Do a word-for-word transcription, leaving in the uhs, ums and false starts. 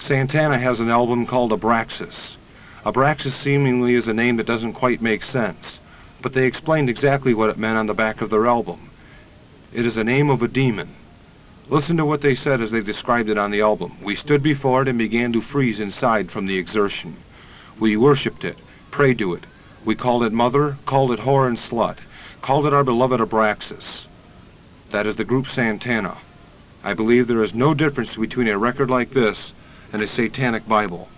Santana has an album called Abraxas. Abraxas seemingly is a name that doesn't quite make sense, but they explained exactly what it meant on the back of their album. It is the name of a demon. Listen to what they said as they described it on the album. We stood before it and began to freeze inside from the exertion. We worshipped it, prayed to it. We called it mother, called it whore and slut, called it our beloved Abraxas. That is the group Santana. I believe there is no difference between a record like this and a satanic Bible.